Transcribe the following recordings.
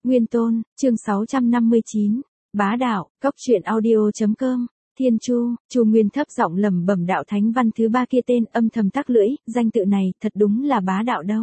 Nguyên Tôn, chương 659. Bá đạo, cóc truyện audio.com. Thiên Chu, Chu Nguyên thấp giọng lẩm bẩm đạo thánh văn thứ ba kia tên, âm thầm tắc lưỡi, danh tự này thật đúng là bá đạo đâu.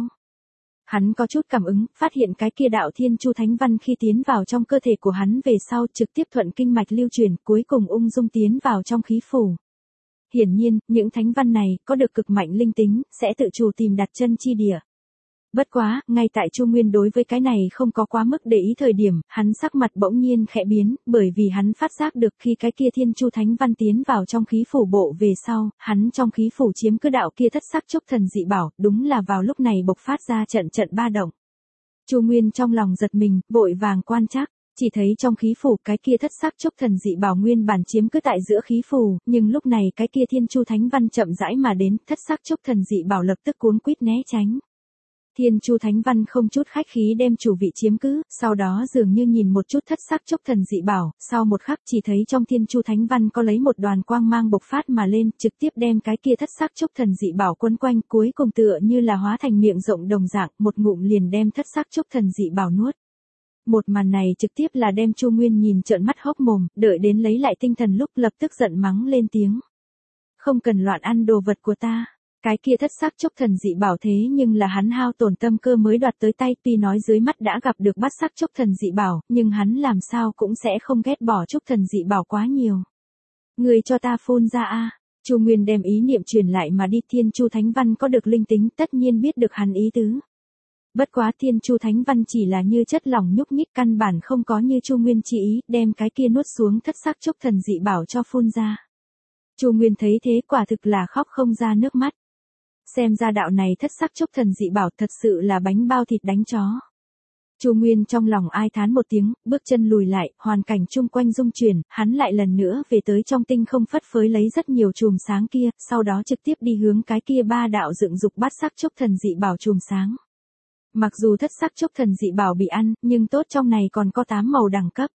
Hắn có chút cảm ứng, phát hiện cái kia đạo Thiên Chu thánh văn khi tiến vào trong cơ thể của hắn về sau trực tiếp thuận kinh mạch lưu truyền, cuối cùng ung dung tiến vào trong khí phủ. Hiển nhiên, những thánh văn này có được cực mạnh linh tính, sẽ tự chủ tìm đặt chân chi địa. Bất quá, ngay tại Chu Nguyên đối với cái này không có quá mức để ý thời điểm, hắn sắc mặt bỗng nhiên khẽ biến, bởi vì hắn phát giác được khi cái kia Thiên Chu thánh văn tiến vào trong khí phủ bộ về sau, hắn trong khí phủ chiếm cứ đạo kia thất sắc chốc thần dị bảo, đúng là vào lúc này bộc phát ra trận trận ba động. Chu Nguyên trong lòng giật mình, vội vàng quan trắc. Chỉ thấy trong khí phủ cái kia thất sắc chốc thần dị bảo nguyên bản chiếm cứ tại giữa khí phủ, nhưng lúc này cái kia Thiên Chu thánh văn chậm rãi mà đến, thất sắc chốc thần dị bảo lập tức cuống quýt né tránh. Thiên Chu thánh văn không chút khách khí đem chủ vị chiếm cứ, sau đó dường như nhìn một chút thất sắc chốc thần dị bảo, sau một khắc chỉ thấy trong Thiên Chu thánh văn có lấy một đoàn quang mang bộc phát mà lên, trực tiếp đem cái kia thất sắc chốc thần dị bảo quấn quanh, cuối cùng tựa như là hóa thành miệng rộng đồng dạng, một ngụm liền đem thất sắc chốc thần dị bảo nuốt. Một màn này trực tiếp là đem Chu Nguyên nhìn trợn mắt hốc mồm, đợi đến lấy lại tinh thần lúc lập tức giận mắng lên tiếng. Không cần loạn ăn đồ vật của ta. Cái kia thất sắc chốc thần dị bảo thế nhưng là hắn hao tổn tâm cơ mới đoạt tới tay, tuy nói dưới mắt đã gặp được bát sắc chốc thần dị bảo, nhưng hắn làm sao cũng sẽ không ghét bỏ chốc thần dị bảo quá nhiều. Người cho ta phun ra a. Chu Nguyên đem ý niệm truyền lại mà đi. Thiên Chu thánh văn có được linh tính, tất nhiên biết được hắn ý tứ. Bất quá Thiên Chu thánh văn chỉ là như chất lỏng nhúc nhích, căn bản không có như Chu Nguyên chỉ ý, đem cái kia nuốt xuống thất sắc chốc thần dị bảo cho phun ra. Chu Nguyên thấy thế quả thực là khóc không ra nước mắt. Xem ra đạo này thất sắc chốc thần dị bảo thật sự là bánh bao thịt đánh chó. Chu Nguyên trong lòng ai thán một tiếng, bước chân lùi lại, hoàn cảnh chung quanh rung chuyển, hắn lại lần nữa về tới trong tinh không phất phới lấy rất nhiều chùm sáng kia, sau đó trực tiếp đi hướng cái kia ba đạo dựng dục bát sắc chốc thần dị bảo chùm sáng. Mặc dù thất sắc chốc thần dị bảo bị ăn, nhưng tốt trong này còn có 8 màu đẳng cấp.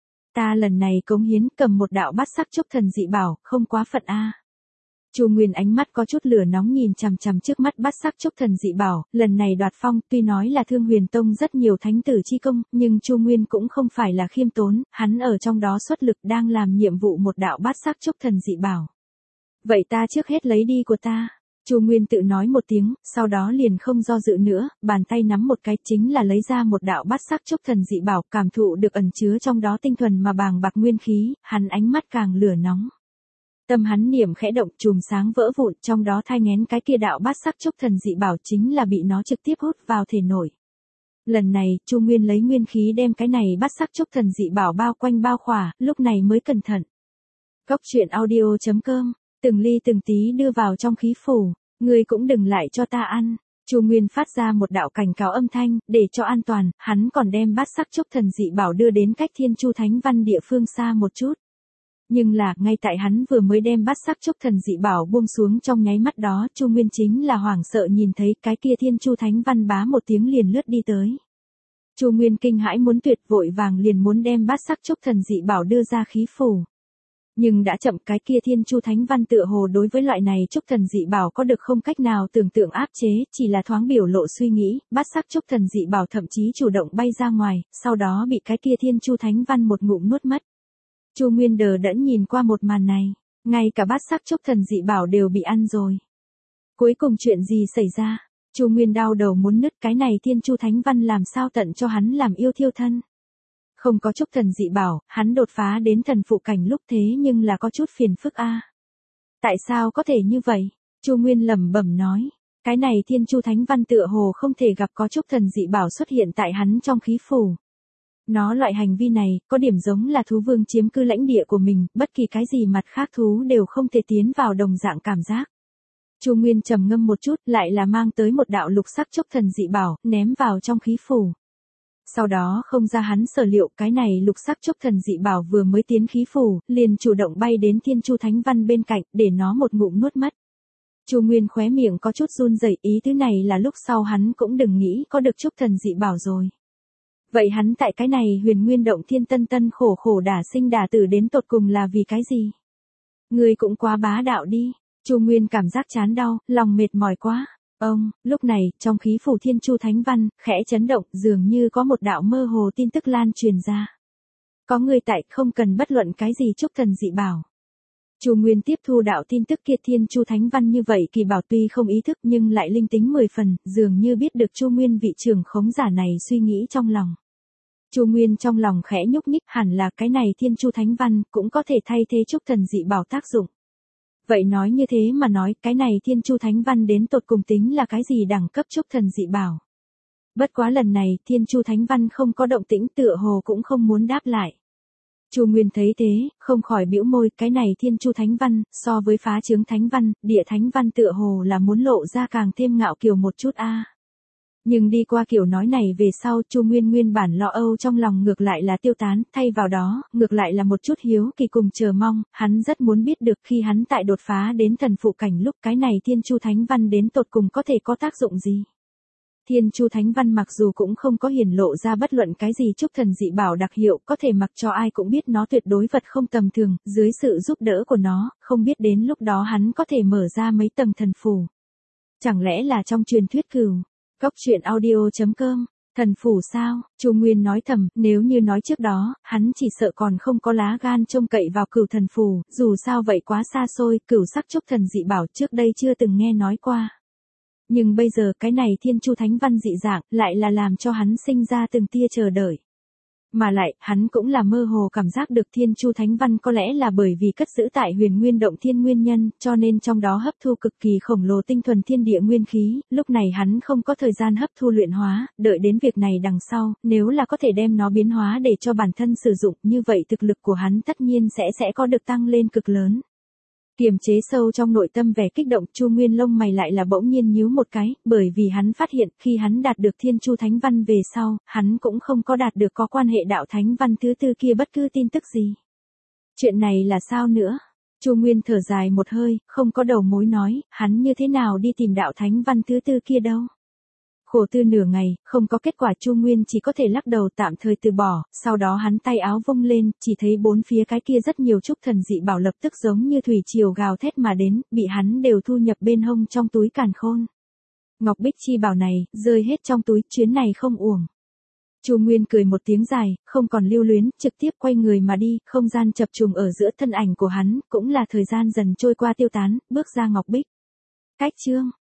Ta lần này cống hiến cầm một đạo bát sắc chốc thần dị bảo, không quá phận a. Chu Nguyên ánh mắt có chút lửa nóng nhìn chằm chằm trước mắt bát sắc chốc thần dị bảo, lần này đoạt phong, tuy nói là Thương Huyền Tông rất nhiều thánh tử chi công, nhưng Chu Nguyên cũng không phải là khiêm tốn, hắn ở trong đó xuất lực đang làm nhiệm vụ một đạo bát sắc chốc thần dị bảo. Vậy ta trước hết lấy đi của ta. Chu Nguyên tự nói một tiếng, sau đó liền không do dự nữa, bàn tay nắm một cái chính là lấy ra một đạo bát sắc chốc thần dị bảo, cảm thụ được ẩn chứa trong đó tinh thuần mà bàng bạc nguyên khí, hắn ánh mắt càng lửa nóng. Tâm hắn niệm khẽ động, chùm sáng vỡ vụn, trong đó thai nghén cái kia đạo bát sắc chốc thần dị bảo chính là bị nó trực tiếp hút vào thể nội. Lần này, Chu Nguyên lấy nguyên khí đem cái này bát sắc chốc thần dị bảo bao quanh bao khỏa, lúc này mới cẩn thận. Cóc truyện audio.com, từng ly từng tí đưa vào trong khí phủ, ngươi cũng đừng lại cho ta ăn. Chu Nguyên phát ra một đạo cảnh cáo âm thanh, để cho an toàn, hắn còn đem bát sắc chốc thần dị bảo đưa đến cách Thiên Chu thánh văn địa phương xa một chút. Nhưng là, ngay tại hắn vừa mới đem bát sắc chốc thần dị bảo buông xuống trong nháy mắt đó, Chu Nguyên chính là hoảng sợ nhìn thấy cái kia Thiên Chu thánh văn bá một tiếng liền lướt đi tới. Chu Nguyên kinh hãi muốn tuyệt, vội vàng liền muốn đem bát sắc chốc thần dị bảo đưa ra khí phủ. Nhưng đã chậm, cái kia Thiên Chu thánh văn tựa hồ đối với loại này chốc thần dị bảo có được không cách nào tưởng tượng áp chế, chỉ là thoáng biểu lộ suy nghĩ, bát sắc chốc thần dị bảo thậm chí chủ động bay ra ngoài, sau đó bị cái kia Thiên Chu thánh văn một ngụm nuốt mất. Chu Nguyên đờ đẫn nhìn qua một màn này, ngay cả bát sắc chốc thần dị bảo đều bị ăn rồi. Cuối cùng chuyện gì xảy ra? Chu Nguyên đau đầu muốn nứt, cái này Thiên Chu thánh văn làm sao tận cho hắn làm yêu thiêu thân. Không có chốc thần dị bảo, hắn đột phá đến thần phụ cảnh lúc thế nhưng là có chút phiền phức a. Tại sao có thể như vậy? Chu Nguyên lẩm bẩm nói, cái này Thiên Chu thánh văn tựa hồ không thể gặp có chốc thần dị bảo xuất hiện tại hắn trong khí phủ. Nó loại hành vi này, có điểm giống là thú vương chiếm cư lãnh địa của mình, bất kỳ cái gì mặt khác thú đều không thể tiến vào đồng dạng cảm giác. Chu Nguyên trầm ngâm một chút, lại là mang tới một đạo lục sắc chốc thần dị bảo, ném vào trong khí phủ. Sau đó không ra hắn sở liệu, cái này lục sắc chốc thần dị bảo vừa mới tiến khí phủ, liền chủ động bay đến Thiên Chu thánh văn bên cạnh, để nó một ngụm nuốt mất. Chu Nguyên khóe miệng có chút run rẩy, ý thứ này là lúc sau hắn cũng đừng nghĩ có được chốc thần dị bảo rồi. Vậy hắn tại cái này Huyền Nguyên động Thiên Tân Tân khổ khổ đả sinh đả tử đến tột cùng là vì cái gì? Ngươi cũng quá bá đạo đi. Chu Nguyên cảm giác chán đau, lòng mệt mỏi quá. Lúc này, trong khí phủ Thiên Chu Thánh Văn, khẽ chấn động, dường như có một đạo mơ hồ tin tức lan truyền ra. Có người tại, không cần bất luận cái gì chúc thần dị bảo. Chu Nguyên tiếp thu đạo tin tức kia Thiên Chu Thánh Văn như vậy Kỳ Bảo tuy không ý thức nhưng lại linh tính 10 phần, dường như biết được Chu Nguyên vị trưởng khống giả này suy nghĩ trong lòng. Chu Nguyên trong lòng khẽ nhúc nhích, hẳn là cái này Thiên Chu Thánh Văn cũng có thể thay thế chúc thần dị bảo tác dụng. Vậy nói như thế mà nói, cái này Thiên Chu Thánh Văn đến tột cùng tính là cái gì đẳng cấp chúc thần dị bảo. Bất quá lần này, Thiên Chu Thánh Văn không có động tĩnh, tựa hồ cũng không muốn đáp lại. Chu Nguyên thấy thế, không khỏi bĩu môi, cái này Thiên Chu Thánh Văn, so với Phá Chướng Thánh Văn, Địa Thánh Văn tựa hồ là muốn lộ ra càng thêm ngạo kiều một chút a. Nhưng đi qua kiểu nói này về sau, Chu Nguyên nguyên bản lo âu trong lòng ngược lại là tiêu tán, thay vào đó, ngược lại là một chút hiếu kỳ cùng chờ mong, hắn rất muốn biết được khi hắn tại đột phá đến thần phụ cảnh lúc cái này Thiên Chu Thánh Văn đến tột cùng có thể có tác dụng gì. Thiên Chu Thánh Văn mặc dù cũng không có hiển lộ ra bất luận cái gì chúc thần dị bảo đặc hiệu, có thể mặc cho ai cũng biết nó tuyệt đối vật không tầm thường, dưới sự giúp đỡ của nó, không biết đến lúc đó hắn có thể mở ra mấy tầng thần phù. Chẳng lẽ là trong truyền thuyết Cửu Cốc Truyện Audio.com, thần phù sao? Chu Nguyên nói thầm, nếu như nói trước đó, hắn chỉ sợ còn không có lá gan trông cậy vào Cửu thần phù, dù sao vậy quá xa xôi, Cửu sắc chúc thần dị bảo trước đây chưa từng nghe nói qua. Nhưng bây giờ cái này Thiên Chu Thánh Văn dị dạng, lại là làm cho hắn sinh ra từng tia chờ đợi. Mà lại, hắn cũng là mơ hồ cảm giác được Thiên Chu Thánh Văn có lẽ là bởi vì cất giữ tại Huyền Nguyên Động Thiên nguyên nhân, cho nên trong đó hấp thu cực kỳ khổng lồ tinh thuần thiên địa nguyên khí, lúc này hắn không có thời gian hấp thu luyện hóa, đợi đến việc này đằng sau, nếu là có thể đem nó biến hóa để cho bản thân sử dụng, như vậy thực lực của hắn tất nhiên sẽ có được tăng lên cực lớn. Kiềm chế sâu trong nội tâm vẻ kích động, Chu Nguyên lông mày lại là bỗng nhiên nhíu một cái, bởi vì hắn phát hiện, khi hắn đạt được Thiên Chu Thánh Văn về sau, hắn cũng không có đạt được có quan hệ đạo Thánh Văn thứ tư kia bất cứ tin tức gì. Chuyện này là sao nữa? Chu Nguyên thở dài một hơi, không có đầu mối nói, hắn như thế nào đi tìm đạo Thánh Văn thứ tư kia đâu. Khổ tư nửa ngày, không có kết quả, Chu Nguyên chỉ có thể lắc đầu tạm thời từ bỏ, sau đó hắn tay áo vung lên, chỉ thấy bốn phía cái kia rất nhiều chúc thần dị bảo lập tức giống như thủy triều gào thét mà đến, bị hắn đều thu nhập bên hông trong túi càn khôn. Ngọc Bích chi bảo này, rơi hết trong túi, chuyến này không uổng. Chu Nguyên cười một tiếng dài, không còn lưu luyến, trực tiếp quay người mà đi, không gian chập trùng ở giữa thân ảnh của hắn, cũng là thời gian dần trôi qua tiêu tán, bước ra Ngọc Bích. Cách chương